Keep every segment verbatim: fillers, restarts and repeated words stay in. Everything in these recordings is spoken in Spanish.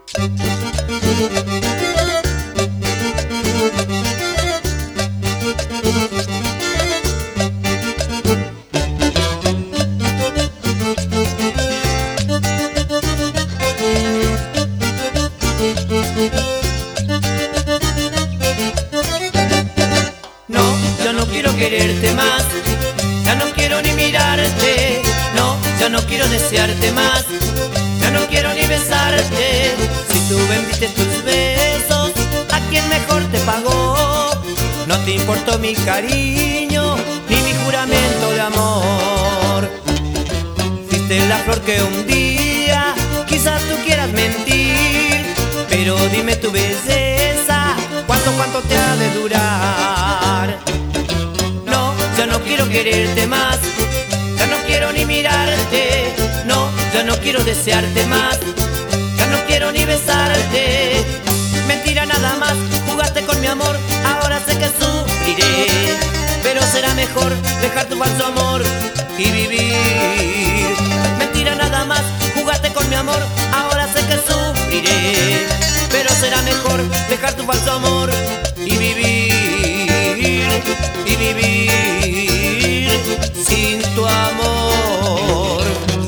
No, yo no quiero quererte más, ya no quiero ni mirarte. No, ya no quiero desearte más, ya no quiero ni besarte. Si tú vendiste tus besos, ¿a quién mejor te pagó? No te importó mi cariño, ni mi juramento de amor. Fuiste la flor que un día quizás tú quieras mentir, pero dime tu belleza, ¿cuánto, cuánto te ha de durar? No, ya no quiero quererte más, ya no quiero ni mirarte. No, ya no quiero desearte más, ya no quiero ni besarte. Mentira nada más, jugaste con mi amor, ahora sé que sufriré, pero será mejor dejar tu falso amor y vivir. Mentira nada más, jugaste con mi amor, ahora sé que sufriré, pero será mejor dejar tu falso amor y vivir, y vivir sin tu amor.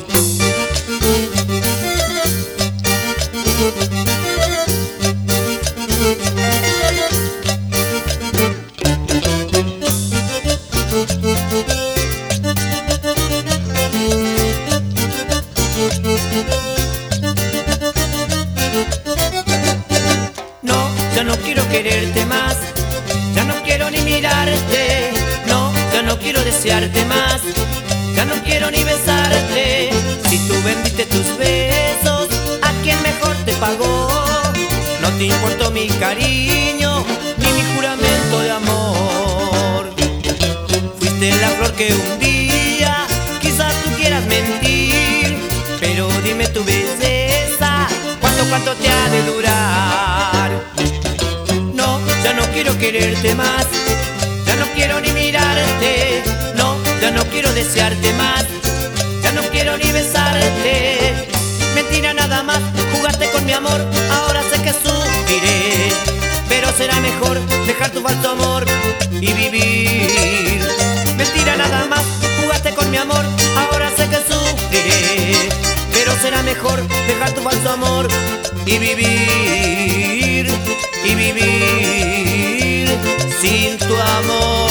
No, ya no quiero quererte más, ya no quiero ni mirarte. No, ya no quiero desearte más, ya no quiero ni besarte. Si tú vendiste tus besos, ¿a quién mejor te pagó? No te importó mi cariño, ni mi juramento de amor. Fuiste la flor que un día quizás tú quieras mentir, pero dime tu belleza, ¿cuánto, cuánto te ha de durar? No, ya no quiero quererte más, ya no quiero ni mirarte. No, ya no quiero desearte más, ya no quiero ni besarte. Mentira nada más, jugaste con mi amor, ahora sé que sufriré, pero será mejor dejar tu falso amor y vivir. Mentira nada más, jugaste con mi amor, ahora sé que sufriré, pero será mejor dejar tu falso amor y vivir, y vivir sin tu amor.